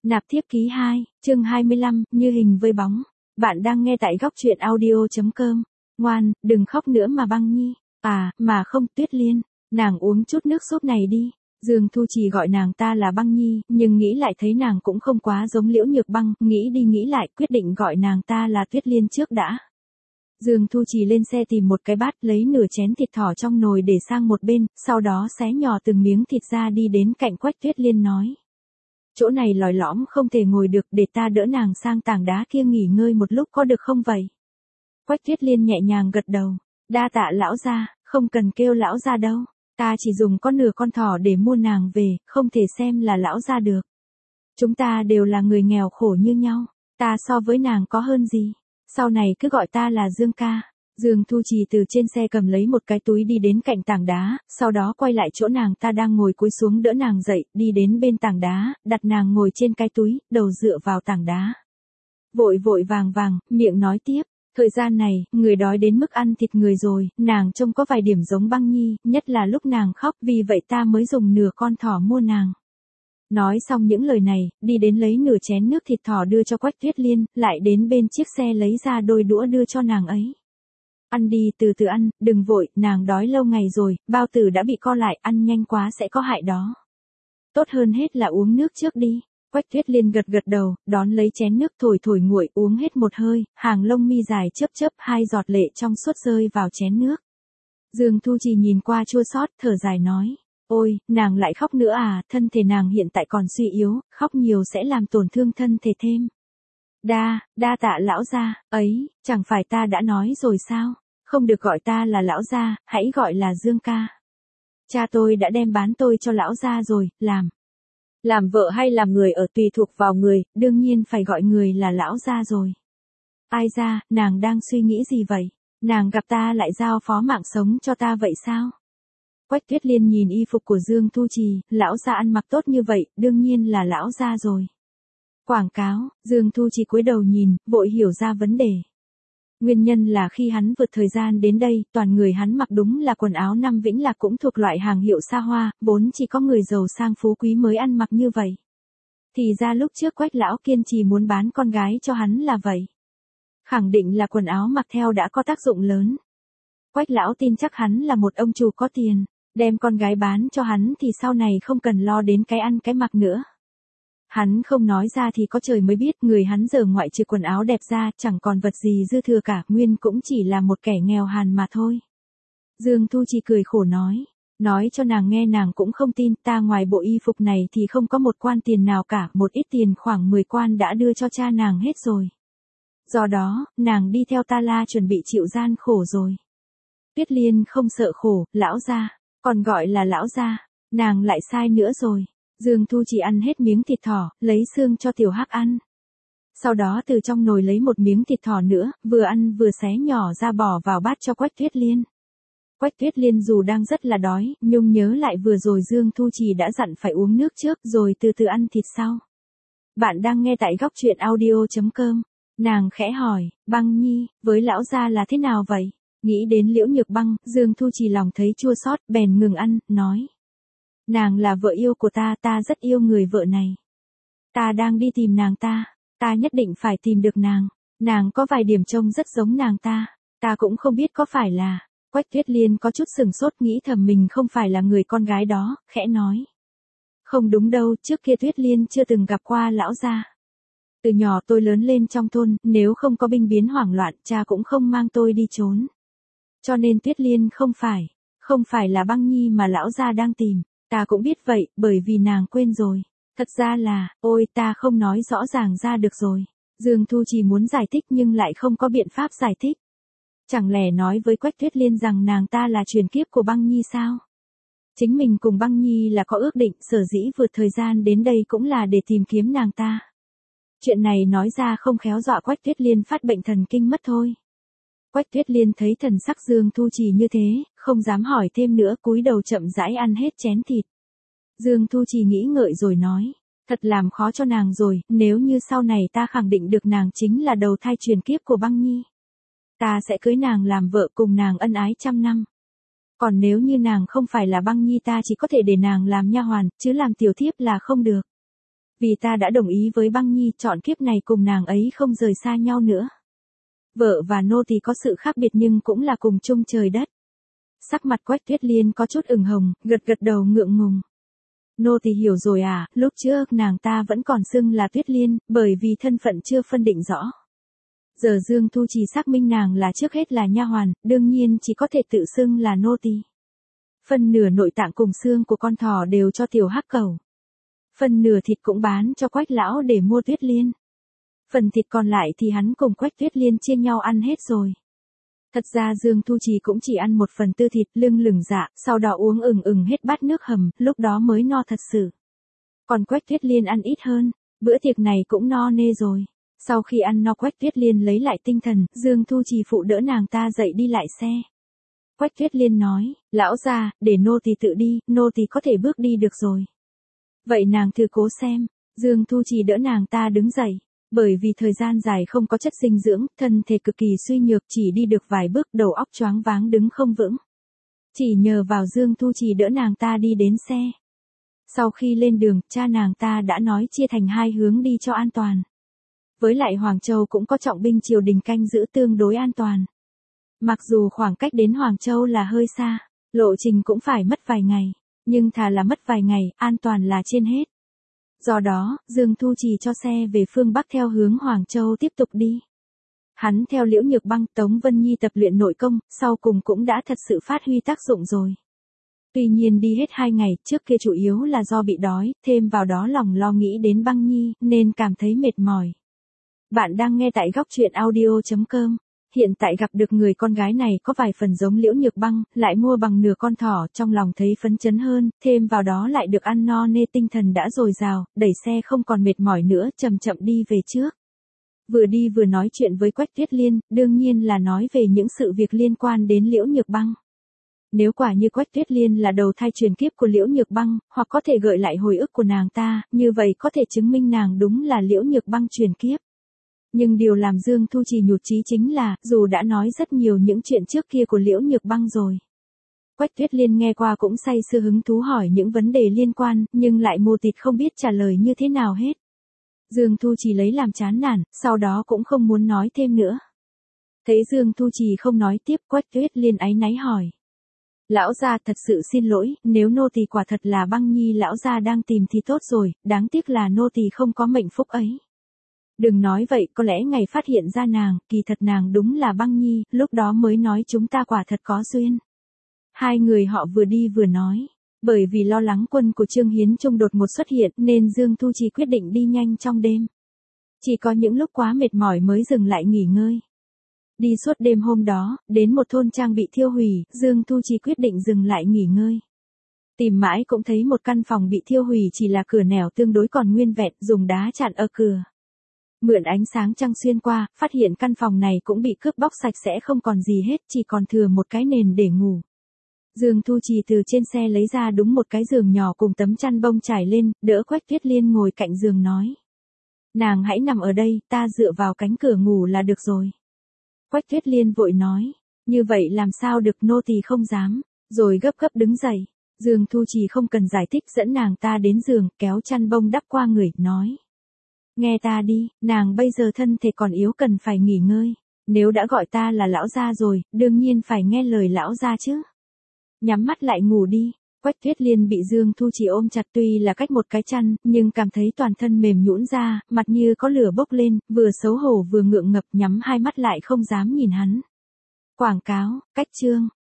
Nạp thiếp ký 2, chương 25, như hình với bóng. Bạn đang nghe tại góc truyện audio.com. Ngoan, đừng khóc nữa mà Băng Nhi. À, mà không, Tuyết Liên, nàng uống chút nước sốt này đi. Dương Thu Trì gọi nàng ta là Băng Nhi, nhưng nghĩ lại thấy nàng cũng không quá giống Liễu Nhược Băng, nghĩ đi nghĩ lại quyết định gọi nàng ta là Tuyết Liên trước đã. Dương Thu Trì lên xe tìm một cái bát lấy nửa chén thịt thỏ trong nồi để sang một bên, sau đó xé nhỏ từng miếng thịt ra đi đến cạnh Quách Tuyết Liên nói. Chỗ này lòi lõm không thể ngồi được, để ta đỡ nàng sang tảng đá kia nghỉ ngơi một lúc có được không vậy? Quách Tuyết Liên nhẹ nhàng gật đầu. Đa tạ lão gia, không cần kêu lão gia đâu. Ta chỉ dùng có nửa con thỏ để mua nàng về, không thể xem là lão gia được. Chúng ta đều là người nghèo khổ như nhau, ta so với nàng có hơn gì. Sau này cứ gọi ta là Dương ca. Dương Thu Trì từ trên xe cầm lấy một cái túi đi đến cạnh tảng đá, sau đó quay lại chỗ nàng ta đang ngồi cúi xuống đỡ nàng dậy, đi đến bên tảng đá, đặt nàng ngồi trên cái túi, đầu dựa vào tảng đá. Vội vội vàng vàng, miệng nói tiếp, thời gian này, người đói đến mức ăn thịt người rồi, nàng trông có vài điểm giống Băng Nhi, nhất là lúc nàng khóc, vì vậy ta mới dùng nửa con thỏ mua nàng. Nói xong những lời này, đi đến lấy nửa chén nước thịt thỏ đưa cho Quách Tuyết Liên, lại đến bên chiếc xe lấy ra đôi đũa đưa cho nàng ấy. Ăn đi, từ từ ăn, đừng vội, nàng đói lâu ngày rồi, bao tử đã bị co lại, ăn nhanh quá sẽ có hại đó. Tốt hơn hết là uống nước trước đi. Quách Tuyết Liên gật gật đầu, đón lấy chén nước thổi thổi nguội, uống hết một hơi, hàng lông mi dài chớp chớp, 2 giọt lệ trong suốt rơi vào chén nước. Dương Thu Trì nhìn qua chua xót, thở dài nói. Ôi, nàng lại khóc nữa à, thân thể nàng hiện tại còn suy yếu, khóc nhiều sẽ làm tổn thương thân thể thêm. Đa tạ lão gia, ấy, chẳng phải ta đã nói rồi sao, không được gọi ta là lão gia, hãy gọi là Dương ca. Cha tôi đã đem bán tôi cho lão gia rồi, làm vợ hay làm người ở tùy thuộc vào người, đương nhiên phải gọi người là lão gia rồi. Ai ra, nàng đang suy nghĩ gì vậy, nàng gặp ta lại giao phó mạng sống cho ta vậy sao? Quách Tuyết Liên nhìn y phục của Dương Thu Trì, lão gia ăn mặc tốt như vậy, đương nhiên là lão gia rồi. Quảng cáo, Dương Thu Trì cúi đầu nhìn, vội hiểu ra vấn đề. Nguyên nhân là khi hắn vượt thời gian đến đây, toàn người hắn mặc đúng là quần áo năm Vĩnh Lạc cũng thuộc loại hàng hiệu xa hoa, vốn chỉ có người giàu sang phú quý mới ăn mặc như vậy. Thì ra lúc trước Quách lão kiên trì muốn bán con gái cho hắn là vậy. Khẳng định là quần áo mặc theo đã có tác dụng lớn. Quách lão tin chắc hắn là một ông chủ có tiền, đem con gái bán cho hắn thì sau này không cần lo đến cái ăn cái mặc nữa. Hắn không nói ra thì có trời mới biết, người hắn giờ ngoại trừ quần áo đẹp ra, chẳng còn vật gì dư thừa cả, nguyên cũng chỉ là một kẻ nghèo hàn mà thôi. Dương Thu Trì cười khổ nói cho nàng nghe nàng cũng không tin, ta ngoài bộ y phục này thì không có một quan tiền nào cả, một ít tiền khoảng 10 quan đã đưa cho cha nàng hết rồi. Do đó, nàng đi theo ta là chuẩn bị chịu gian khổ rồi. Tuyết Liên không sợ khổ, lão gia, còn gọi là lão gia, nàng lại sai nữa rồi. Dương Thu Trì ăn hết miếng thịt thỏ, lấy xương cho Tiểu Hắc ăn. Sau đó từ trong nồi lấy một miếng thịt thỏ nữa, vừa ăn vừa xé nhỏ ra bỏ vào bát cho Quách Tuyết Liên. Quách Tuyết Liên dù đang rất là đói, nhưng nhớ lại vừa rồi Dương Thu Trì đã dặn phải uống nước trước rồi từ từ ăn thịt sau. Bạn đang nghe tại góc truyện audio.com. Nàng khẽ hỏi, Băng Nhi, với lão gia là thế nào vậy? Nghĩ đến Liễu Nhược Băng, Dương Thu Trì lòng thấy chua xót, bèn ngừng ăn, nói. Nàng là vợ yêu của ta, ta rất yêu người vợ này. Ta đang đi tìm nàng ta nhất định phải tìm được nàng có vài điểm trông rất giống nàng ta cũng không biết có phải là. Quách Tuyết Liên có chút sừng sốt nghĩ thầm mình không phải là người con gái đó, khẽ nói. Không đúng đâu, trước kia Tuyết Liên chưa từng gặp qua lão gia. Từ nhỏ tôi lớn lên trong thôn, nếu không có binh biến hoảng loạn, cha cũng không mang tôi đi trốn. Cho nên Tuyết Liên không phải là Băng Nhi mà lão gia đang tìm. Ta cũng biết vậy, bởi vì nàng quên rồi. Thật ra là, ôi ta không nói rõ ràng ra được rồi. Dương Thu Trì muốn giải thích nhưng lại không có biện pháp giải thích. Chẳng lẽ nói với Quách Tuyết Liên rằng nàng ta là truyền kiếp của Băng Nhi sao? Chính mình cùng Băng Nhi là có ước định, sở dĩ vượt thời gian đến đây cũng là để tìm kiếm nàng ta. Chuyện này nói ra không khéo dọa Quách Tuyết Liên phát bệnh thần kinh mất thôi. Quách Tuyết Liên thấy thần sắc Dương Thu Trì như thế, không dám hỏi thêm nữa, cúi đầu chậm rãi ăn hết chén thịt. Dương Thu Trì nghĩ ngợi rồi nói, thật làm khó cho nàng rồi, nếu như sau này ta khẳng định được nàng chính là đầu thai truyền kiếp của Băng Nhi. Ta sẽ cưới nàng làm vợ cùng nàng ân ái trăm năm. Còn nếu như nàng không phải là Băng Nhi ta chỉ có thể để nàng làm nha hoàn, chứ làm tiểu thiếp là không được. Vì ta đã đồng ý với băng nhi chọn kiếp này cùng nàng ấy không rời xa nhau nữa. Vợ và nô tỳ có sự khác biệt nhưng cũng là cùng chung trời đất. Sắc mặt Quách Tuyết Liên có chút ửng hồng, gật đầu ngượng ngùng. Nô tỳ hiểu rồi à, lúc trước nàng ta vẫn còn xưng là Tuyết Liên, bởi vì thân phận chưa phân định rõ. Giờ Dương Thu Trì xác minh nàng là trước hết là nha hoàn, đương nhiên chỉ có thể tự xưng là nô tỳ. Phần nửa nội tạng cùng xương của con thỏ đều cho tiểu hắc cẩu. Phần nửa thịt cũng bán cho Quách lão để mua Tuyết Liên. Phần thịt còn lại thì hắn cùng Quách Tuyết Liên chia nhau ăn hết rồi. Thật ra Dương Thu Trì cũng chỉ ăn 1/4 thịt lưng lửng dạ, sau đó uống hết bát nước hầm, lúc đó mới no thật sự. Còn Quách Tuyết Liên ăn ít hơn, bữa tiệc này cũng no nê rồi. Sau khi ăn no Quách Tuyết Liên lấy lại tinh thần, Dương Thu Trì phụ đỡ nàng ta dậy đi lại xe. Quách Tuyết Liên nói, lão gia, để nô tỳ tự đi, nô tỳ có thể bước đi được rồi. Vậy nàng thử cố xem, Dương Thu Trì đỡ nàng ta đứng dậy. Bởi vì thời gian dài không có chất dinh dưỡng, thân thể cực kỳ suy nhược, chỉ đi được vài bước đầu óc choáng váng đứng không vững. Chỉ nhờ vào Dương Thu Trì đỡ nàng ta đi đến xe. Sau khi lên đường, cha nàng ta đã nói chia thành hai hướng đi cho an toàn. Với lại Hoàng Châu cũng có trọng binh triều đình canh giữ tương đối an toàn. Mặc dù khoảng cách đến Hoàng Châu là hơi xa, lộ trình cũng phải mất vài ngày, nhưng thà là mất vài ngày, an toàn là trên hết. Do đó, Dương Thu Trì cho xe về phương Bắc theo hướng Hoàng Châu tiếp tục đi. Hắn theo Liễu Nhược Băng, Tống Vân Nhi tập luyện nội công, sau cùng cũng đã thật sự phát huy tác dụng rồi. Tuy nhiên đi hết 2 ngày, trước kia chủ yếu là do bị đói, thêm vào đó lòng lo nghĩ đến Băng Nhi, nên cảm thấy mệt mỏi. Bạn đang nghe tại góc truyện audio.com. Hiện tại gặp được người con gái này có vài phần giống Liễu Nhược Băng, lại mua bằng nửa con thỏ, trong lòng thấy phấn chấn hơn, thêm vào đó lại được ăn no nê tinh thần đã dồi dào, đẩy xe không còn mệt mỏi nữa, chậm chậm đi về trước. Vừa đi vừa nói chuyện với Quách Tuyết Liên, đương nhiên là nói về những sự việc liên quan đến Liễu Nhược Băng. Nếu quả như Quách Tuyết Liên là đầu thai truyền kiếp của Liễu Nhược Băng, hoặc có thể gợi lại hồi ức của nàng ta, như vậy có thể chứng minh nàng đúng là Liễu Nhược Băng truyền kiếp. Nhưng điều làm Dương Thu Trì nhụt chí chính là, dù đã nói rất nhiều những chuyện trước kia của Liễu Nhược Băng rồi. Quách Tuyết Liên nghe qua cũng say sưa hứng thú hỏi những vấn đề liên quan, nhưng lại mù tịt không biết trả lời như thế nào hết. Dương Thu Trì lấy làm chán nản, sau đó cũng không muốn nói thêm nữa. Thấy Dương Thu Trì không nói tiếp, Quách Tuyết Liên áy náy hỏi. Lão gia thật sự xin lỗi, nếu nô tỳ quả thật là Băng Nhi lão gia đang tìm thì tốt rồi, đáng tiếc là nô tỳ không có mệnh phúc ấy. Đừng nói vậy, có lẽ ngày phát hiện ra nàng, kỳ thật nàng đúng là Băng Nhi, lúc đó mới nói chúng ta quả thật có duyên. Hai người họ vừa đi vừa nói, bởi vì lo lắng quân của Trương Hiến Trung đột ngột xuất hiện nên Dương Thu Trì quyết định đi nhanh trong đêm. Chỉ có những lúc quá mệt mỏi mới dừng lại nghỉ ngơi. Đi suốt đêm hôm đó, đến một thôn trang bị thiêu hủy, Dương Thu Trì quyết định dừng lại nghỉ ngơi. Tìm mãi cũng thấy một căn phòng bị thiêu hủy chỉ là cửa nẻo tương đối còn nguyên vẹn, dùng đá chặn ở cửa. Mượn ánh sáng trăng xuyên qua, phát hiện căn phòng này cũng bị cướp bóc sạch sẽ không còn gì hết, chỉ còn thừa một cái nền để ngủ. Dương Thu Trì từ trên xe lấy ra đúng một cái giường nhỏ cùng tấm chăn bông trải lên, đỡ Quách Tuyết Liên ngồi cạnh giường nói. Nàng hãy nằm ở đây, ta dựa vào cánh cửa ngủ là được rồi. Quách Tuyết Liên vội nói, như vậy làm sao được, nô tỳ không dám, rồi gấp gấp đứng dậy. Dương Thu Trì không cần giải thích dẫn nàng ta đến giường, kéo chăn bông đắp qua người, nói. Nghe ta đi, nàng bây giờ thân thể còn yếu cần phải nghỉ ngơi. Nếu đã gọi ta là lão gia rồi, đương nhiên phải nghe lời lão gia chứ. Nhắm mắt lại ngủ đi. Quách Tuyết Liên bị Dương Thu Trì ôm chặt tuy là cách một cái chăn, nhưng cảm thấy toàn thân mềm nhũn ra, mặt như có lửa bốc lên, vừa xấu hổ vừa ngượng ngập, nhắm hai mắt lại không dám nhìn hắn. Quảng cáo, cách chương.